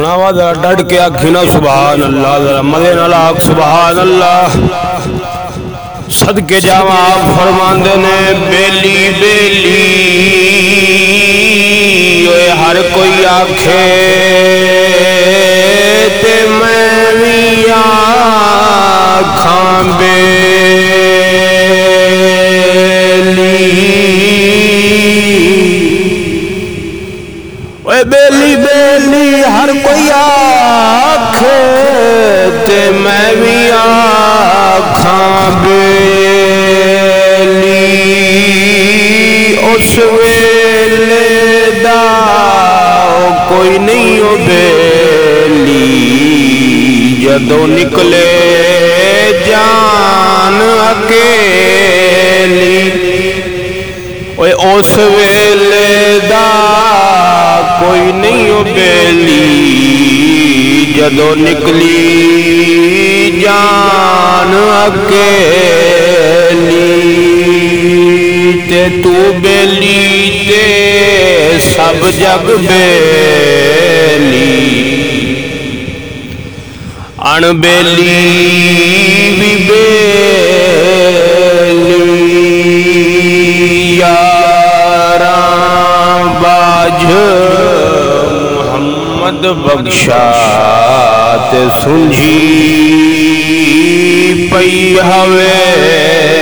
डट के आखिना सुभान अल्लाह, जरा मजे नाल आख सुभान अल्लाह। सदके जावा आप फरमांदे ने बेली बेली ओए हर कोई आखे ते मैं भी आखां बेली। ओए बेली बेली हर कोई आखे ते मैं भी आखां बेली। उस वेले दा कोई नहीं हो बेली जदों निकले जान अकेली। ओए उस वेले दा कोई नहीं हो बेली जदों निकली जान अकेली। ते तू बेली ते सब जग बेली, अणबेली भी बेली। यारा बाज मुहम्मद बख्शा ते सुंझी पई हवे